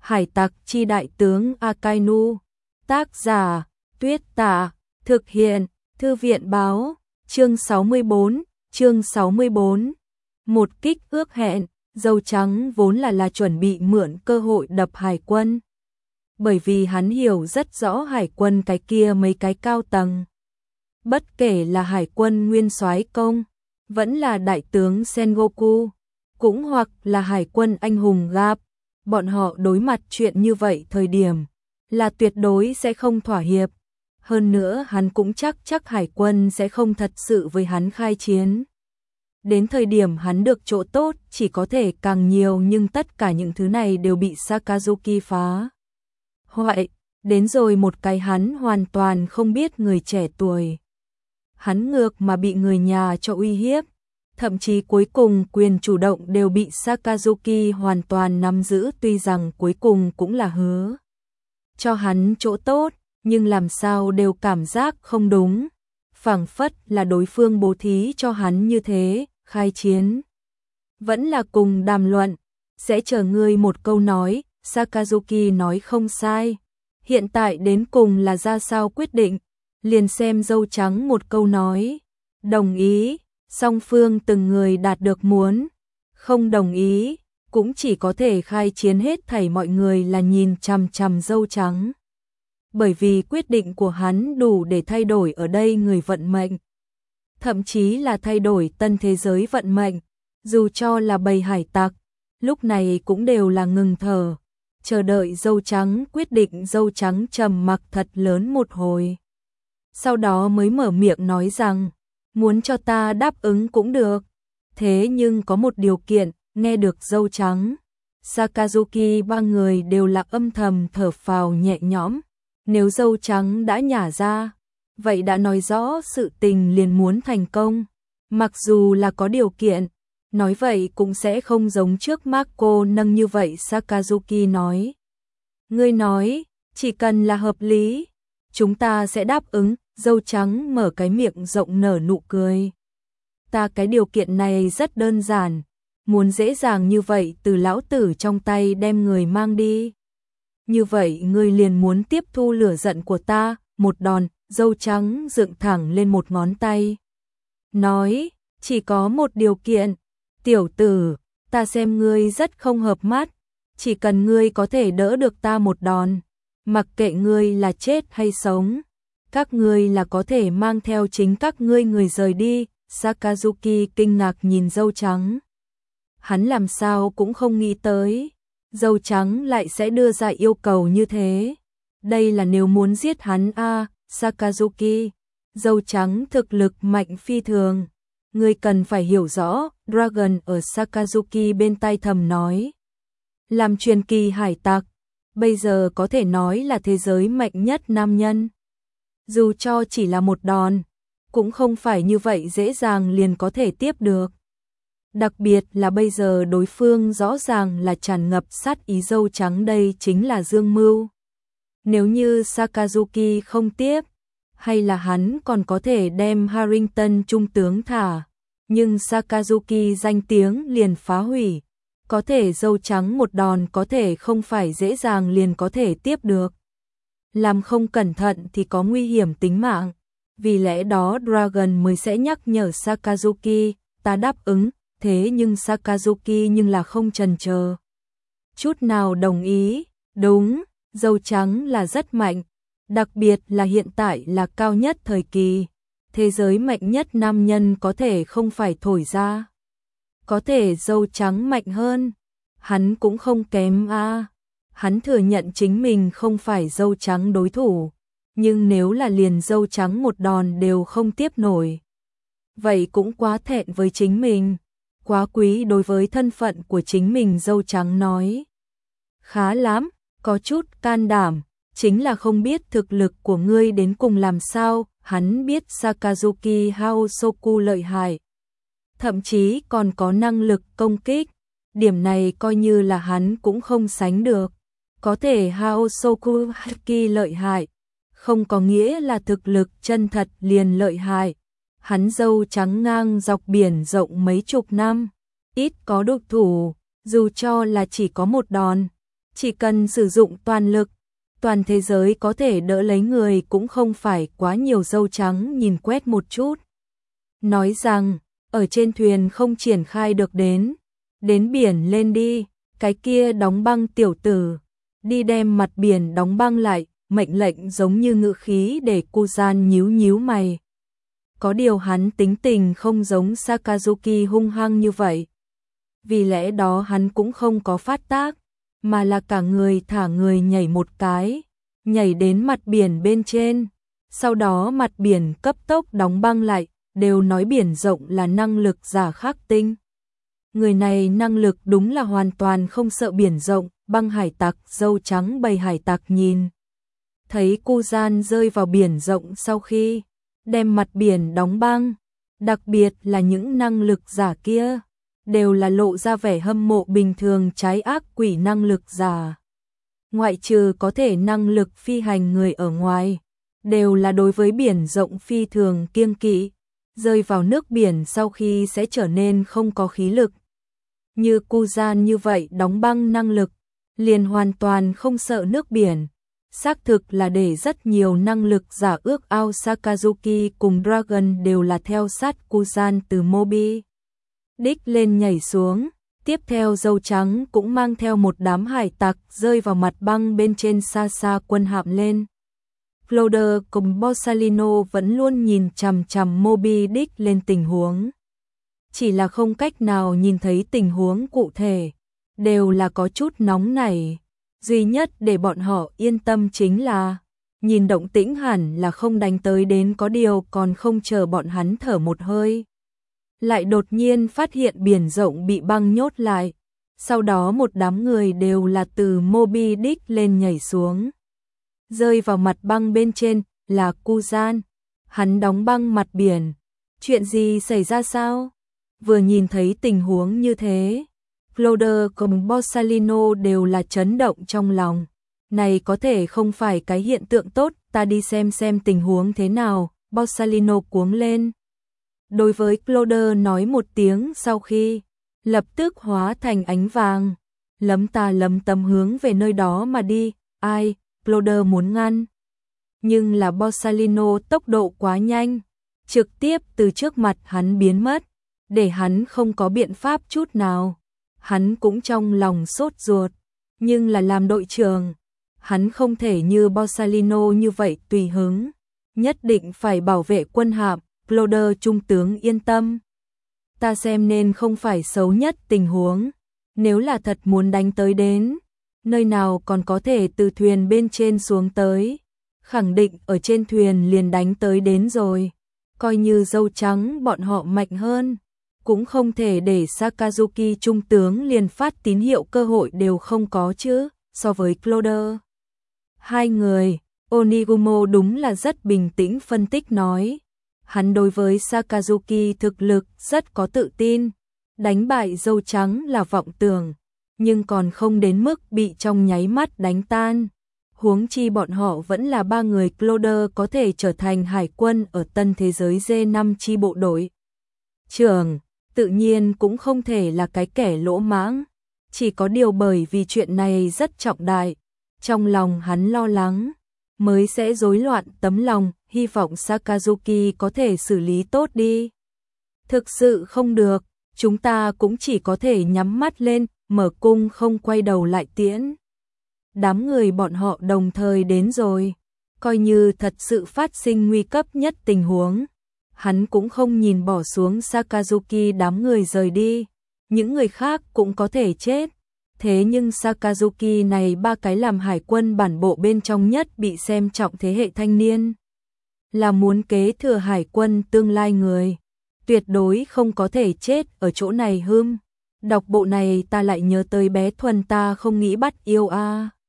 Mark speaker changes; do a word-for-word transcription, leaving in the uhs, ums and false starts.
Speaker 1: Hải tặc chi đại tướng Akainu. Tác giả Tuyết Tả. Thực hiện Thư viện báo. Chương sáu mươi bốn. Chương sáu mươi bốn. Một kích ước hẹn. Dâu trắng vốn là là chuẩn bị mượn cơ hội đập hải quân. Bởi vì hắn hiểu rất rõ hải quân cái kia mấy cái cao tầng. Bất kể là hải quân nguyên soái công, vẫn là đại tướng Sengoku, cũng hoặc là hải quân anh hùng Gap, bọn họ đối mặt chuyện như vậy thời điểm là tuyệt đối sẽ không thỏa hiệp. Hơn nữa hắn cũng chắc chắc hải quân sẽ không thật sự với hắn khai chiến. Đến thời điểm hắn được chỗ tốt chỉ có thể càng nhiều, nhưng tất cả những thứ này đều bị Sakazuki phá hoại. Đến rồi một cái hắn hoàn toàn không biết người trẻ tuổi. Hắn ngược mà bị người nhà cho uy hiếp. Thậm chí cuối cùng quyền chủ động đều bị Sakazuki hoàn toàn nắm giữ, tuy rằng cuối cùng cũng là hứa cho hắn chỗ tốt, nhưng làm sao đều cảm giác không đúng. Phảng phất là đối phương bố thí cho hắn như thế, khai chiến vẫn là cùng đàm luận, sẽ chờ ngươi một câu nói. Sakazuki nói không sai. Hiện tại đến cùng là ra sao quyết định, liền xem dâu trắng một câu nói. Đồng ý, song phương từng người đạt được muốn. Không đồng ý, cũng chỉ có thể khai chiến. Hết thảy mọi người là nhìn chằm chằm dâu trắng. Bởi vì quyết định của hắn đủ để thay đổi ở đây người vận mệnh. Thậm chí là thay đổi tân thế giới vận mệnh. Dù cho là bầy hải tặc, lúc này cũng đều là ngừng thở, chờ đợi dâu trắng quyết định. Dâu trắng trầm mặc thật lớn một hồi, sau đó mới mở miệng nói rằng, muốn cho ta đáp ứng cũng được, thế nhưng có một điều kiện. Nghe được dâu trắng, Sakazuki ba người đều là âm thầm thở phào nhẹ nhõm. Nếu dâu trắng đã nhả ra, vậy đã nói rõ sự tình liền muốn thành công. Mặc dù là có điều kiện, nói vậy cũng sẽ không giống trước Marco nâng như vậy. Sakazuki nói, ngươi nói, chỉ cần là hợp lý, chúng ta sẽ đáp ứng. Dâu trắng mở cái miệng rộng nở nụ cười. Ta cái điều kiện này rất đơn giản, muốn dễ dàng như vậy từ lão tử trong tay đem người mang đi. Như vậy ngươi liền muốn tiếp thu lửa giận của ta. Một đòn. Dâu trắng dựng thẳng lên một ngón tay, nói, chỉ có một điều kiện. Tiểu tử, ta xem ngươi rất không hợp mắt, chỉ cần ngươi có thể đỡ được ta một đòn, mặc kệ ngươi là chết hay sống, các ngươi là có thể mang theo chính các ngươi người rời đi. Sakazuki kinh ngạc nhìn dâu trắng. Hắn làm sao cũng không nghĩ tới dâu trắng lại sẽ đưa ra yêu cầu như thế. Đây là nếu muốn giết hắn a. À, Sakazuki, dâu trắng thực lực mạnh phi thường, ngươi cần phải hiểu rõ. Dragon ở Sakazuki bên tai thầm nói, làm truyền kỳ hải tặc, bây giờ có thể nói là thế giới mạnh nhất nam nhân. Dù cho chỉ là một đòn, cũng không phải như vậy dễ dàng liền có thể tiếp được. Đặc biệt là bây giờ đối phương rõ ràng là tràn ngập sát ý. Dâu trắng đây chính là dương mưu. Nếu như Sakazuki không tiếp, hay là hắn còn có thể đem Harrington trung tướng thả, nhưng Sakazuki danh tiếng liền phá hủy. Có thể dâu trắng một đòn có thể không phải dễ dàng liền có thể tiếp được. Làm không cẩn thận thì có nguy hiểm tính mạng. Vì lẽ đó Dragon mới sẽ nhắc nhở Sakazuki, ta đáp ứng. Thế nhưng Sakazuki nhưng là không chần chờ chút nào đồng ý. Đúng, dâu trắng là rất mạnh, đặc biệt là hiện tại là cao nhất thời kỳ. Thế giới mạnh nhất nam nhân có thể không phải thổi ra. Có thể dâu trắng mạnh hơn, hắn cũng không kém a. À. Hắn thừa nhận chính mình không phải dâu trắng đối thủ, nhưng nếu là liền dâu trắng một đòn đều không tiếp nổi, vậy cũng quá thẹn với chính mình, quá quý đối với thân phận của chính mình. Dâu trắng nói, khá lắm, có chút can đảm, chính là không biết thực lực của ngươi đến cùng làm sao. Hắn biết Sakazuki Haosoku lợi hại, thậm chí còn có năng lực công kích, điểm này coi như là hắn cũng không sánh được. Có thể Haosoku Haki lợi hại, không có nghĩa là thực lực chân thật liền lợi hại. Hắn dâu trắng ngang dọc biển rộng mấy chục năm, ít có độc thủ, dù cho là chỉ có một đòn, Chỉ cần sử dụng toàn lực, toàn thế giới có thể đỡ lấy người cũng không phải quá nhiều dâu trắng nhìn quét một chút. Nói rằng, ở trên thuyền không triển khai được đến, đến biển lên đi, cái kia đóng băng tiểu tử, đi đem mặt biển đóng băng lại, mệnh lệnh giống như ngự khí để Cu Gian nhíu nhíu mày. Có điều hắn tính tình không giống Sakazuki hung hăng như vậy. Vì lẽ đó hắn cũng không có phát tác, mà là cả người thả người nhảy một cái, nhảy đến mặt biển bên trên. Sau đó mặt biển cấp tốc đóng băng lại, đều nói biển rộng là năng lực giả khắc tinh. Người này năng lực đúng là hoàn toàn không sợ biển rộng, băng hải tặc dâu trắng bầy hải tặc nhìn. Thấy Cu Gian rơi vào biển rộng sau khi đem mặt biển đóng băng, đặc biệt là những năng lực giả kia, đều là lộ ra vẻ hâm mộ bình thường trái ác quỷ năng lực giả. Ngoại trừ có thể năng lực phi hành người ở ngoài, đều là đối với biển rộng phi thường kiêng kỵ, rơi vào nước biển sau khi sẽ trở nên không có khí lực. Như Cu Gian như vậy đóng băng năng lực, liền hoàn toàn không sợ nước biển. Xác thực là để rất nhiều năng lực giả ước ao Sakazuki cùng Dragon đều là theo sát Cu Gian từ Moby Dick lên nhảy xuống. Tiếp theo dâu trắng cũng mang theo một đám hải tặc rơi vào mặt băng bên trên xa xa quân hạm lên. Cloder cùng Borsalino vẫn luôn nhìn chằm chằm Moby Dick lên tình huống. Chỉ là không cách nào nhìn thấy tình huống cụ thể, đều là có chút nóng nảy. Duy nhất để bọn họ yên tâm chính là, nhìn động tĩnh hẳn là không đánh tới đến, có điều còn không chờ bọn hắn thở một hơi. Lại đột nhiên phát hiện biển rộng bị băng nhốt lại, sau đó một đám người đều là từ Moby Dick lên nhảy xuống. Rơi vào mặt băng bên trên là Cu Gian, hắn đóng băng mặt biển. Chuyện gì xảy ra sao? Vừa nhìn thấy tình huống như thế, Cloder cùng Borsalino đều là chấn động trong lòng. Này có thể không phải cái hiện tượng tốt, ta đi xem xem tình huống thế nào. Borsalino cuống lên. Đối với Cloder nói một tiếng sau khi, lập tức hóa thành ánh vàng, lấm ta lấm tấm hướng về nơi đó mà đi. Ai? Cloder muốn ngăn. Nhưng là Borsalino tốc độ quá nhanh, trực tiếp từ trước mặt hắn biến mất, để hắn không có biện pháp chút nào. Hắn cũng trong lòng sốt ruột, nhưng là làm đội trưởng, hắn không thể như Borsalino như vậy tùy hứng, nhất định phải bảo vệ quân hạm. Cloder trung tướng yên tâm, ta xem nên không phải xấu nhất tình huống, nếu là thật muốn đánh tới đến, nơi nào còn có thể từ thuyền bên trên xuống tới, khẳng định ở trên thuyền liền đánh tới đến rồi, coi như dâu trắng bọn họ mạnh hơn, cũng không thể để Sakazuki trung tướng liền phát tín hiệu cơ hội đều không có chứ. So với Cloder, hai người, Onigumo đúng là rất bình tĩnh phân tích nói. Hắn đối với Sakazuki thực lực rất có tự tin, đánh bại dâu trắng là vọng tưởng, nhưng còn không đến mức bị trong nháy mắt đánh tan. Huống chi bọn họ vẫn là ba người. Cloder có thể trở thành hải quân ở tân thế giới D năm chi bộ đội trưởng, tự nhiên cũng không thể là cái kẻ lỗ mãng. Chỉ có điều bởi vì chuyện này rất trọng đại, trong lòng hắn lo lắng, mới sẽ rối loạn tấm lòng, hy vọng Sakazuki có thể xử lý tốt đi. Thực sự không được, chúng ta cũng chỉ có thể nhắm mắt lên, mở cung không quay đầu lại tiễn. Đám người bọn họ đồng thời đến rồi, coi như thật sự phát sinh nguy cấp nhất tình huống, hắn cũng không nhìn bỏ xuống Sakazuki, đám người rời đi, những người khác cũng có thể chết. Thế nhưng Sakazuki này ba cái làm hải quân bản bộ bên trong nhất bị xem trọng thế hệ thanh niên, là muốn kế thừa hải quân tương lai người, tuyệt đối không có thể chết ở chỗ này. Hưm, đọc bộ này ta lại nhớ tới bé Thuần, ta không nghĩ bắt yêu a.